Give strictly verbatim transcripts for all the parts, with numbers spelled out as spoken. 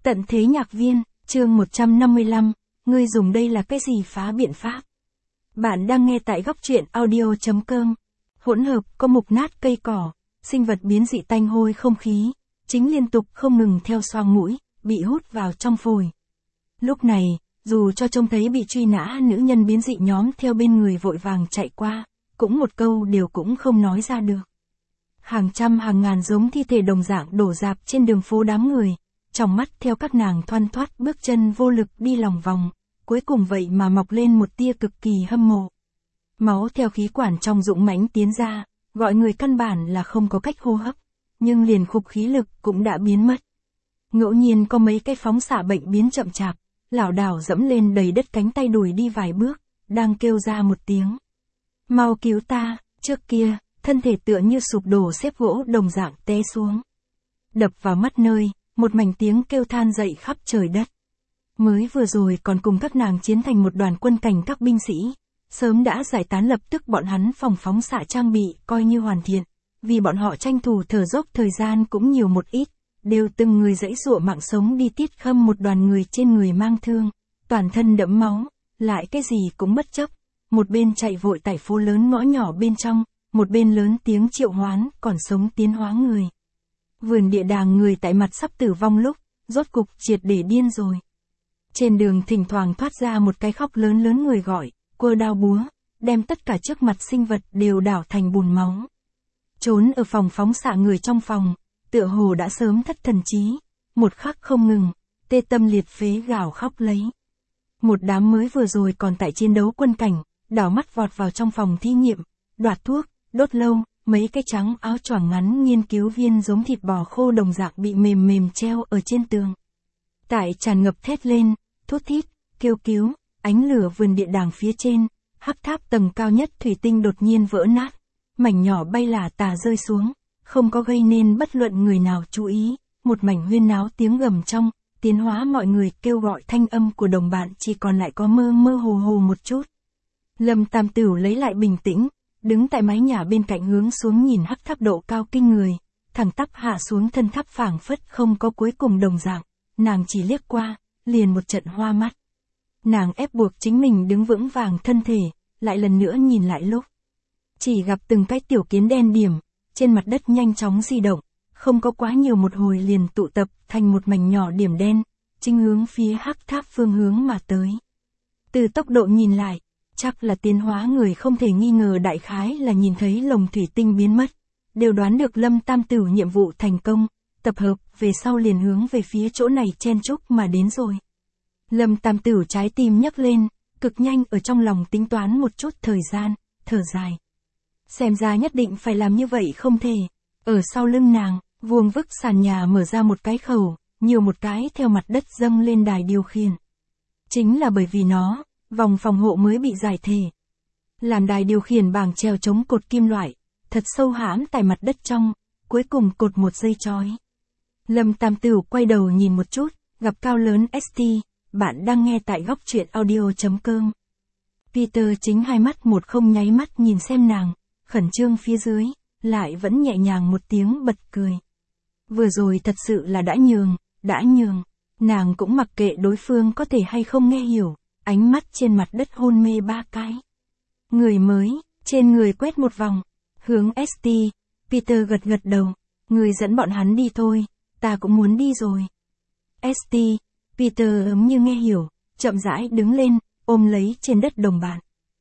Tận thế nhạc viên, chương một trăm năm mươi lăm, ngươi dùng đây là cái gì phá biện pháp? Bạn đang nghe tại góc truyện audio chấm com. Hỗn hợp có mục nát cây cỏ, sinh vật biến dị tanh hôi không khí, chính liên tục không ngừng theo xoang mũi, bị hút vào trong phổi. Lúc này, dù cho trông thấy bị truy nã nữ nhân biến dị nhóm theo bên người vội vàng chạy qua, cũng một câu đều cũng không nói ra được. Hàng trăm hàng ngàn giống thi thể đồng dạng đổ rạp trên đường phố đám người, trong mắt theo các nàng thoăn thoắt bước chân vô lực đi lòng vòng, cuối cùng vậy mà mọc lên một tia cực kỳ hâm mộ. Máu theo khí quản trong dũng mãnh tiến ra, gọi người căn bản là không có cách hô hấp, nhưng liền khục khí lực cũng đã biến mất. Ngẫu nhiên có mấy cái phóng xạ bệnh biến chậm chạp, lảo đảo dẫm lên đầy đất cánh tay đùi đi vài bước, đang kêu ra một tiếng. Mau cứu ta, trước kia, thân thể tựa như sụp đổ xếp gỗ đồng dạng té xuống. Đập vào mắt nơi, một mảnh tiếng kêu than dậy khắp trời đất. Mới vừa rồi còn cùng các nàng chiến thành một đoàn quân cảnh các binh sĩ, sớm đã giải tán lập tức bọn hắn phòng phóng xạ trang bị coi như hoàn thiện, vì bọn họ tranh thủ thở dốc thời gian cũng nhiều một ít, đều từng người giãy giụa mạng sống đi tiết khâm một đoàn người trên người mang thương, toàn thân đẫm máu, lại cái gì cũng bất chấp, một bên chạy vội tại phố lớn ngõ nhỏ bên trong, một bên lớn tiếng triệu hoán còn sống tiến hóa người. Vườn địa đàng người tại mặt sắp tử vong lúc, rốt cục triệt để điên rồi. Trên đường thỉnh thoảng thoát ra một cái khóc lớn lớn người gọi, quơ đao búa, đem tất cả trước mặt sinh vật đều đảo thành bùn máu. Trốn ở phòng phóng xạ người trong phòng, tựa hồ đã sớm thất thần trí, một khắc không ngừng, tê tâm liệt phế gào khóc lấy. Một đám mới vừa rồi còn tại chiến đấu quân cảnh, đảo mắt vọt vào trong phòng thí nghiệm, đoạt thuốc, đốt lâu, mấy cái trắng áo choàng ngắn nghiên cứu viên giống thịt bò khô đồng dạng bị mềm mềm treo ở trên tường. Tại tràn ngập thét lên, thút thít, kêu cứu, ánh lửa vườn địa đàng phía trên, hắc tháp tầng cao nhất thủy tinh đột nhiên vỡ nát, mảnh nhỏ bay lả tả rơi xuống, không có gây nên bất luận người nào chú ý, một mảnh huyên náo tiếng gầm trong, tiến hóa mọi người kêu gọi thanh âm của đồng bạn chỉ còn lại có mơ mơ hồ hồ một chút. Lâm Tam Tửu lấy lại bình tĩnh, đứng tại mái nhà bên cạnh hướng xuống nhìn hắc tháp độ cao kinh người, thẳng tắp hạ xuống thân tháp phảng phất không có cuối cùng đồng dạng, nàng chỉ liếc qua, liền một trận hoa mắt. Nàng ép buộc chính mình đứng vững vàng thân thể, lại lần nữa nhìn lại lúc. Chỉ gặp từng cái tiểu kiến đen điểm, trên mặt đất nhanh chóng di động, không có quá nhiều một hồi liền tụ tập thành một mảnh nhỏ điểm đen, chính hướng phía hắc tháp phương hướng mà tới. Từ tốc độ nhìn lại, chắc là tiến hóa người không thể nghi ngờ đại khái là nhìn thấy lồng thủy tinh biến mất, đều đoán được Lâm Tam Tửu nhiệm vụ thành công, tập hợp về sau liền hướng về phía chỗ này chen chúc mà đến rồi. Lâm Tam Tửu trái tim nhấc lên, cực nhanh ở trong lòng tính toán một chút thời gian, thở dài. Xem ra nhất định phải làm như vậy không thể. Ở sau lưng nàng, vuông vức sàn nhà mở ra một cái khẩu, nhiều một cái theo mặt đất dâng lên đài điều khiển. Chính là bởi vì nó, vòng phòng hộ mới bị giải thể. Làm đài điều khiển bảng treo chống cột kim loại, thật sâu hãm tại mặt đất trong, cuối cùng cột một dây chói. Lâm Tam Tửu quay đầu nhìn một chút, gặp cao lớn ét tê, bạn đang nghe tại góc truyện audio chấm com. Peter chính hai mắt một không nháy mắt nhìn xem nàng, khẩn trương phía dưới, lại vẫn nhẹ nhàng một tiếng bật cười. Vừa rồi thật sự là đã nhường, đã nhường, nàng cũng mặc kệ đối phương có thể hay không nghe hiểu, ánh mắt trên mặt đất hôn mê ba cái. Người mới, trên người quét một vòng, hướng ét tê, Peter gật gật đầu, người dẫn bọn hắn đi thôi, ta cũng muốn đi rồi. ét tê, Peter ấm như nghe hiểu, chậm rãi đứng lên, ôm lấy trên đất đồng bạn.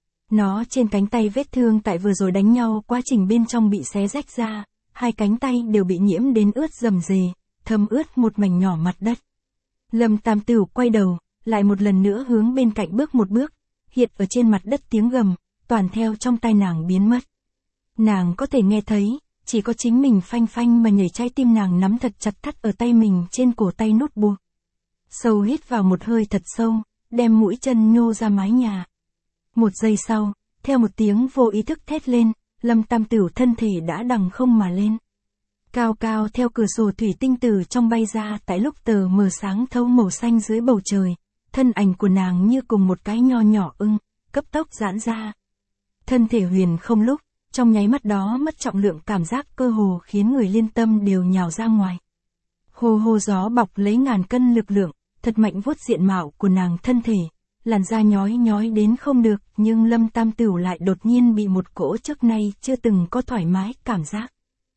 Nó trên cánh tay vết thương tại vừa rồi đánh nhau quá trình bên trong bị xé rách ra, hai cánh tay đều bị nhiễm đến ướt rầm rề, thấm ướt một mảnh nhỏ mặt đất. Lâm Tam Tửu quay đầu, lại một lần nữa hướng bên cạnh bước một bước, hiện ở trên mặt đất tiếng gầm, toàn theo trong tai nàng biến mất. Nàng có thể nghe thấy, chỉ có chính mình phanh phanh mà nhảy trái tim nàng nắm thật chặt thắt ở tay mình trên cổ tay nút buộc. Sâu hít vào một hơi thật sâu, đem mũi chân nhô ra mái nhà. Một giây sau, theo một tiếng vô ý thức thét lên, Lâm Tam Tửu thân thể đã đằng không mà lên. Cao cao theo cửa sổ thủy tinh từ trong bay ra tại lúc tờ mờ sáng thấu màu xanh dưới bầu trời, thân ảnh của nàng như cùng một cái nho nhỏ ưng, cấp tốc giãn ra. Thân thể huyền không lúc, trong nháy mắt đó mất trọng lượng cảm giác cơ hồ khiến người liên tâm đều nhào ra ngoài. Hô hô gió bọc lấy ngàn cân lực lượng, thật mạnh vuốt diện mạo của nàng thân thể, làn da nhói nhói đến không được, nhưng Lâm Tam Tửu lại đột nhiên bị một cỗ trước nay chưa từng có thoải mái cảm giác.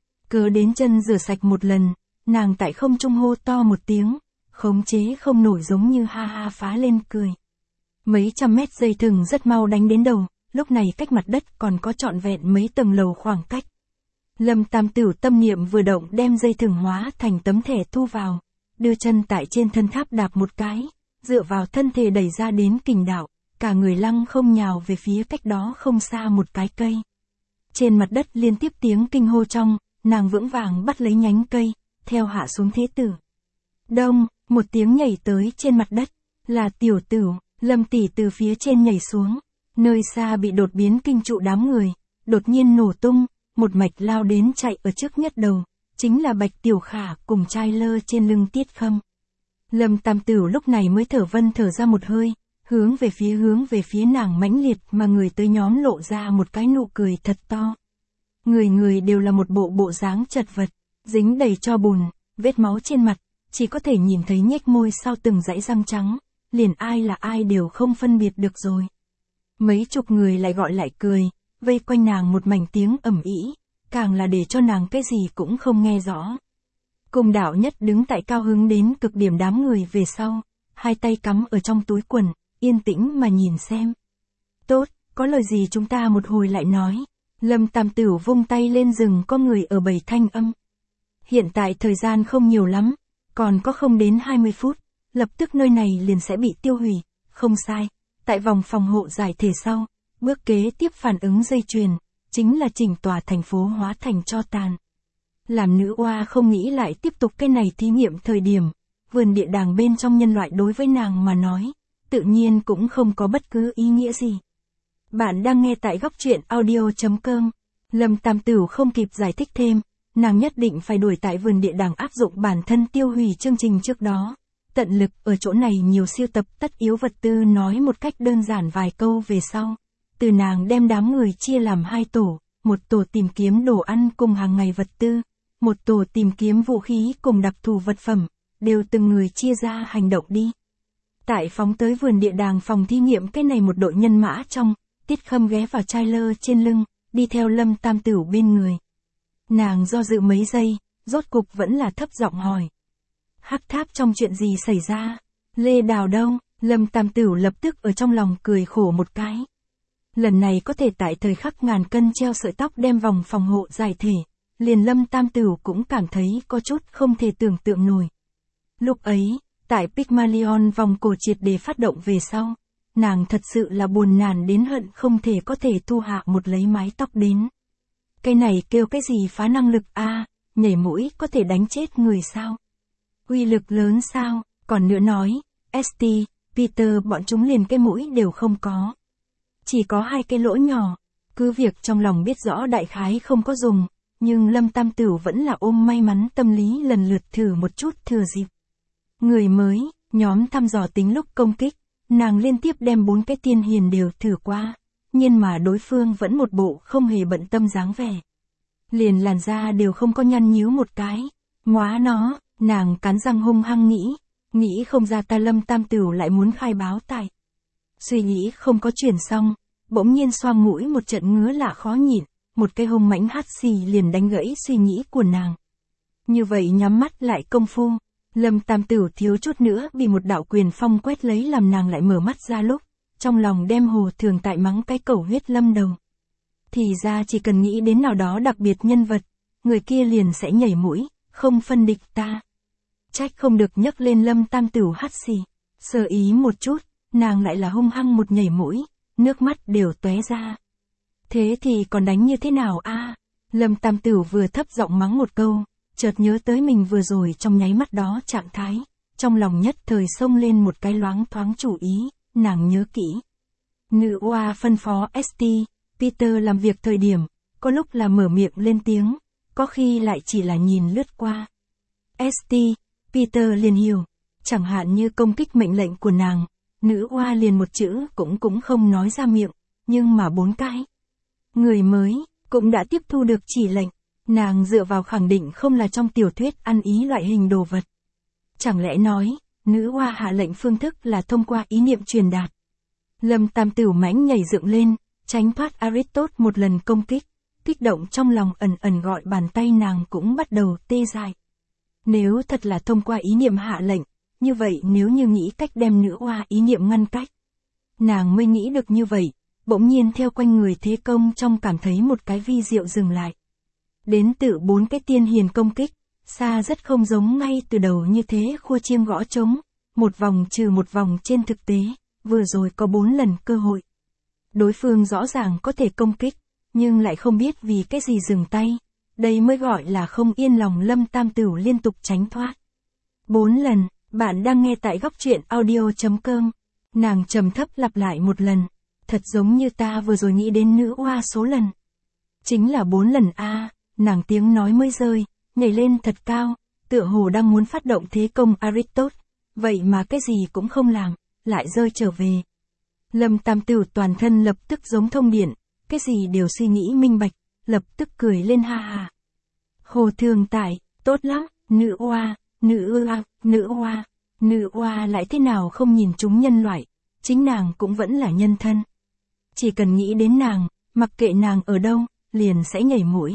Cớ đến chân rửa sạch một lần, nàng tại không trung hô to một tiếng, khống chế không nổi giống như ha ha phá lên cười. Mấy trăm mét dây thừng rất mau đánh đến đầu, lúc này cách mặt đất còn có trọn vẹn mấy tầng lầu khoảng cách. Lâm Tam Tửu tâm niệm vừa động đem dây thừng hóa thành tấm thẻ thu vào, đưa chân tại trên thân tháp đạp một cái, dựa vào thân thể đẩy ra đến kình đạo, cả người lăng không nhào về phía cách đó không xa một cái cây. Trên mặt đất liên tiếp tiếng kinh hô trong, nàng vững vàng bắt lấy nhánh cây, theo hạ xuống thế tử. Đông, một tiếng nhảy tới trên mặt đất, là Tiểu Tửu. Lâm tỷ từ phía trên nhảy xuống, nơi xa bị đột biến kinh trụ đám người, đột nhiên nổ tung, một mạch lao đến chạy ở trước nhất đầu, chính là Bạch Tiểu Khả cùng trai lơ trên lưng Tiết Khâm. Lâm Tam Tửu lúc này mới thở vân thở ra một hơi, hướng về phía hướng về phía nàng mãnh liệt mà người tới nhóm lộ ra một cái nụ cười thật to. Người người đều là một bộ bộ dáng chật vật, dính đầy tro bùn, vết máu trên mặt, chỉ có thể nhìn thấy nhếch môi sau từng dãy răng trắng. Liền ai là ai đều không phân biệt được rồi. Mấy chục người lại gọi lại cười, vây quanh nàng một mảnh tiếng ầm ĩ, càng là để cho nàng cái gì cũng không nghe rõ. Cùng Đạo Nhất đứng tại cao hứng đến cực điểm đám người về sau, hai tay cắm ở trong túi quần, yên tĩnh mà nhìn xem. Tốt, có lời gì chúng ta một hồi lại nói. Lâm Tam Tửu vung tay lên rừng có người ở bầy thanh âm. Hiện tại thời gian không nhiều lắm, còn có không đến hai mươi phút. Lập tức nơi này liền sẽ bị tiêu hủy, không sai, tại vòng phòng hộ giải thể sau, bước kế tiếp phản ứng dây chuyền, chính là chỉnh tòa thành phố hóa thành tro tàn. Làm nữ oa không nghĩ lại tiếp tục cái này thí nghiệm thời điểm, vườn địa đàng bên trong nhân loại đối với nàng mà nói, tự nhiên cũng không có bất cứ ý nghĩa gì. Bạn đang nghe tại góc truyện audio chấm com, Lâm Tam Tửu không kịp giải thích thêm, nàng nhất định phải đuổi tại vườn địa đàng áp dụng bản thân tiêu hủy chương trình trước đó. Tận lực ở chỗ này nhiều siêu tập tất yếu vật tư nói một cách đơn giản vài câu về sau. Từ nàng đem đám người chia làm hai tổ, một tổ tìm kiếm đồ ăn cùng hàng ngày vật tư, một tổ tìm kiếm vũ khí cùng đặc thù vật phẩm, đều từng người chia ra hành động đi. Tại phóng tới vườn địa đàng phòng thí nghiệm cái này một đội nhân mã trong, Tiết Khâm ghé vào trai lơ trên lưng, đi theo Lâm Tam Tửu bên người. Nàng do dự mấy giây, rốt cục vẫn là thấp giọng hỏi. Hắc Tháp trong chuyện gì xảy ra? Lê Đào đâu? Lâm Tam Tửu lập tức ở trong lòng cười khổ một cái. Lần này có thể tại thời khắc ngàn cân treo sợi tóc đem vòng phòng hộ giải thể, liền Lâm Tam Tửu cũng cảm thấy có chút không thể tưởng tượng nổi. Lúc ấy, tại Pygmalion vòng cổ triệt để phát động về sau, nàng thật sự là buồn nản đến hận không thể có thể thu hạ một lấy mái tóc đến. Cái này kêu cái gì phá năng lực a, à, nhảy mũi có thể đánh chết người sao? Uy lực lớn sao, còn nữa nói, ét tê, Peter bọn chúng liền cái mũi đều không có. Chỉ có hai cái lỗ nhỏ, cứ việc trong lòng biết rõ đại khái không có dùng, nhưng Lâm Tam Tửu vẫn là ôm may mắn tâm lý lần lượt thử một chút thừa dịp. Người mới, nhóm thăm dò tính lúc công kích, nàng liên tiếp đem bốn cái tiên hiền đều thử qua, nhưng mà đối phương vẫn một bộ không hề bận tâm dáng vẻ. Liền làn da đều không có nhăn nhíu một cái, ngóa nó. Nàng cắn răng hung hăng nghĩ, nghĩ không ra ta Lâm Tam Tửu lại muốn khai báo tại. Suy nghĩ không có chuyển xong, bỗng nhiên xoang mũi một trận ngứa lạ khó nhịn, một cái hông mãnh hắt xì liền đánh gãy suy nghĩ của nàng. Như vậy nhắm mắt lại công phu, Lâm Tam Tửu thiếu chút nữa bị một đạo quyền phong quét lấy làm nàng lại mở mắt ra lúc, trong lòng đem hồ thường tại mắng cái cẩu huyết lâm đầu. Thì ra chỉ cần nghĩ đến nào đó đặc biệt nhân vật, người kia liền sẽ nhảy mũi, không phân địch ta. Trách không được nhấc lên Lâm Tam Tửu hắt xì, sơ ý một chút, nàng lại là hung hăng một nhảy mũi, nước mắt đều tóe ra. Thế thì còn đánh như thế nào a? À? Lâm Tam Tửu vừa thấp giọng mắng một câu, chợt nhớ tới mình vừa rồi trong nháy mắt đó trạng thái, trong lòng nhất thời xông lên một cái loáng thoáng chủ ý, nàng nhớ kỹ. Nữ oa phân phó ét tê, Peter làm việc thời điểm, có lúc là mở miệng lên tiếng, có khi lại chỉ là nhìn lướt qua. ét tê, Peter liền hiểu, chẳng hạn như công kích mệnh lệnh của nàng, nữ oa liền một chữ cũng cũng không nói ra miệng, nhưng mà bốn cái. Người mới, cũng đã tiếp thu được chỉ lệnh, nàng dựa vào khẳng định không là trong tiểu thuyết ăn ý loại hình đồ vật, Chẳng lẽ nói, nữ oa hạ lệnh phương thức là thông qua ý niệm truyền đạt. Lâm Tam Tửu mãnh nhảy dựng lên, tránh thoát Aristotle một lần công kích, kích động trong lòng ẩn ẩn gọi bàn tay nàng cũng bắt đầu tê dại. Nếu thật là thông qua ý niệm hạ lệnh, như vậy nếu như nghĩ cách đem nữ oa ý niệm ngăn cách. Nàng mới nghĩ được như vậy, bỗng nhiên theo quanh người thế công trong cảm thấy một cái vi diệu dừng lại. Đến từ bốn cái tiên hiền công kích, xa rất không giống ngay từ đầu như thế khua chiêng gõ trống, một vòng trừ một vòng trên thực tế, vừa rồi có bốn lần cơ hội. Đối phương rõ ràng có thể công kích, nhưng lại không biết vì cái gì dừng tay, đây mới gọi là không yên lòng. Lâm Tam Tửu liên tục tránh thoát. Bốn lần, bạn đang nghe tại góc truyện audio chấm com. Nàng trầm thấp lặp lại một lần, thật giống như ta vừa rồi nghĩ đến nữ oa số lần. Chính là bốn lần a. Nàng tiếng nói mới rơi, nhảy lên thật cao, tựa hồ đang muốn phát động thế công Aristotle, vậy mà cái gì cũng không làm, lại rơi trở về. Lâm Tam Tửu toàn thân lập tức giống thông điện, cái gì đều suy nghĩ minh bạch, lập tức cười lên ha ha. Hồ Thường Tại, tốt lắm, nữ oa, nữ oa, nữ oa, nữ oa lại thế nào không nhìn chúng nhân loại, chính nàng cũng vẫn là nhân thân. Chỉ cần nghĩ đến nàng, mặc kệ nàng ở đâu, liền sẽ nhảy mũi.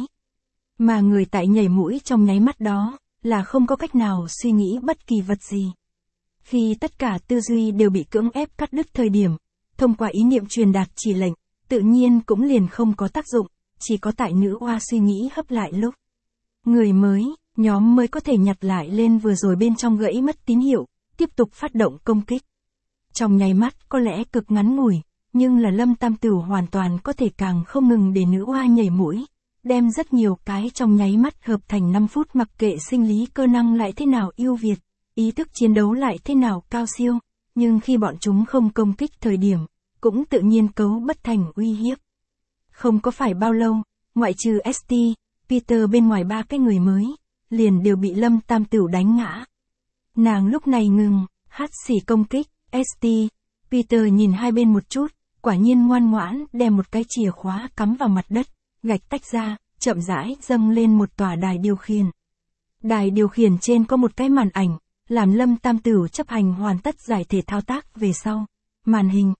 Mà người tại nhảy mũi trong nháy mắt đó, là không có cách nào suy nghĩ bất kỳ vật gì. Khi tất cả tư duy đều bị cưỡng ép cắt đứt thời điểm, thông qua ý niệm truyền đạt chỉ lệnh, tự nhiên cũng liền không có tác dụng, chỉ có tại nữ oa suy nghĩ hấp lại lúc. Người mới, nhóm mới có thể nhặt lại lên vừa rồi bên trong gãy mất tín hiệu, tiếp tục phát động công kích. Trong nháy mắt có lẽ cực ngắn ngủi, nhưng là Lâm Tam Tửu hoàn toàn có thể càng không ngừng để nữ oa nhảy mũi, đem rất nhiều cái trong nháy mắt hợp thành năm phút. Mặc kệ sinh lý cơ năng lại thế nào ưu việt, ý thức chiến đấu lại thế nào cao siêu, nhưng khi bọn chúng không công kích thời điểm, cũng tự nhiên cấu bất thành uy hiếp. Không có phải bao lâu, ngoại trừ ét tê, Peter bên ngoài ba cái người mới, liền đều bị Lâm Tam Tửu đánh ngã. Nàng lúc này ngừng, hắt xì công kích, ét tê, Peter nhìn hai bên một chút, quả nhiên ngoan ngoãn đem một cái chìa khóa cắm vào mặt đất, gạch tách ra, chậm rãi dâng lên một tòa đài điều khiển. Đài điều khiển trên có một cái màn ảnh, làm Lâm Tam Tửu chấp hành hoàn tất giải thể thao tác về sau. Màn hình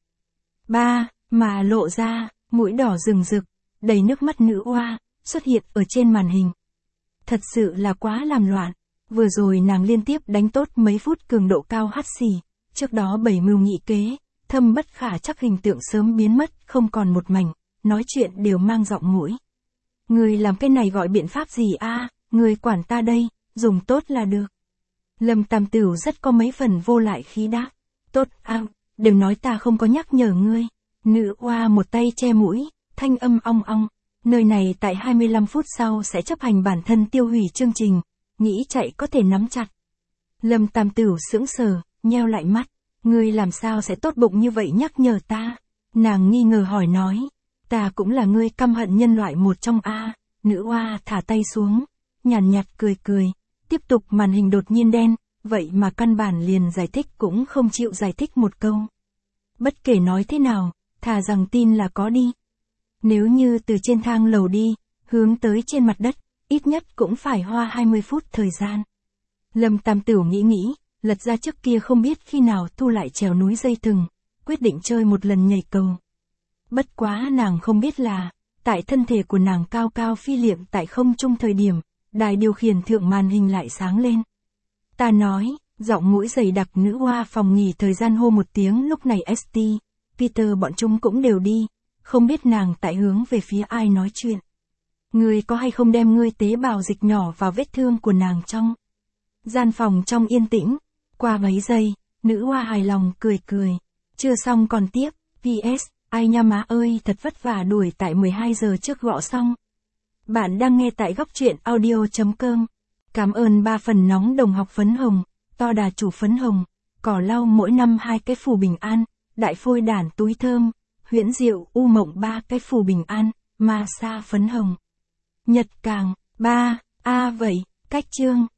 ba, mà lộ ra, mũi đỏ rừng rực, đầy nước mắt nữ oa, xuất hiện ở trên màn hình. Thật sự là quá làm loạn, vừa rồi nàng liên tiếp đánh tốt mấy phút cường độ cao hắt xì, trước đó bảy mưu nghị kế, thâm bất khả chắc hình tượng sớm biến mất, không còn một mảnh, nói chuyện đều mang giọng mũi. Người làm cái này gọi biện pháp gì a? À, người quản ta đây, dùng tốt là được. Lâm Tam Tửu rất có mấy phần vô lại khí đáp. Tốt a, à, đừng nói ta không có nhắc nhở ngươi. Nữ oa một tay che mũi, thanh âm ong ong. Nơi này tại hai mươi lăm phút sau sẽ chấp hành bản thân tiêu hủy chương trình, nghĩ chạy có thể nắm chặt. Lâm Tam Tửu sững sờ, nheo lại mắt. Ngươi làm sao sẽ tốt bụng như vậy nhắc nhở ta? Nàng nghi ngờ hỏi nói. Ta cũng là ngươi căm hận nhân loại một trong a. Nữ oa thả tay xuống, nhàn nhạt cười cười, tiếp tục. Màn hình đột nhiên đen, vậy mà căn bản liền giải thích cũng không chịu giải thích một câu. Bất kể nói thế nào, thà rằng tin là có đi. Nếu như từ trên thang lầu đi, hướng tới trên mặt đất, ít nhất cũng phải hoa hai mươi phút thời gian. Lâm Tam Tửu nghĩ nghĩ, lật ra trước kia không biết khi nào thu lại trèo núi dây thừng, quyết định chơi một lần nhảy cầu. Bất quá nàng không biết là, tại thân thể của nàng cao cao phi liệm tại không trung thời điểm, đài điều khiển thượng màn hình lại sáng lên. Ta nói, giọng mũi dày đặc nữ oa phòng nghỉ thời gian hô một tiếng. Lúc này ét tê, Peter bọn chúng cũng đều đi, không biết nàng tại hướng về phía ai nói chuyện. Ngươi có hay không đem ngươi tế bào dịch nhỏ vào vết thương của nàng trong gian phòng trong yên tĩnh. Qua mấy giây, nữ oa hài lòng cười cười. Chưa xong còn tiếp, pê ét, ai nha má ơi thật vất vả đuổi tại mười hai giờ trước gõ xong. Bạn đang nghe tại góc truyện audio chấm com. Cảm ơn ba phần nóng đồng học phấn hồng, to đà chủ phấn hồng, cỏ lau mỗi năm hai cái phù bình an, đại phôi đản túi thơm, huyễn diệu u mộng ba cái phù bình an, ma sa phấn hồng. Nhật càng, ba, a vậy, cách chương.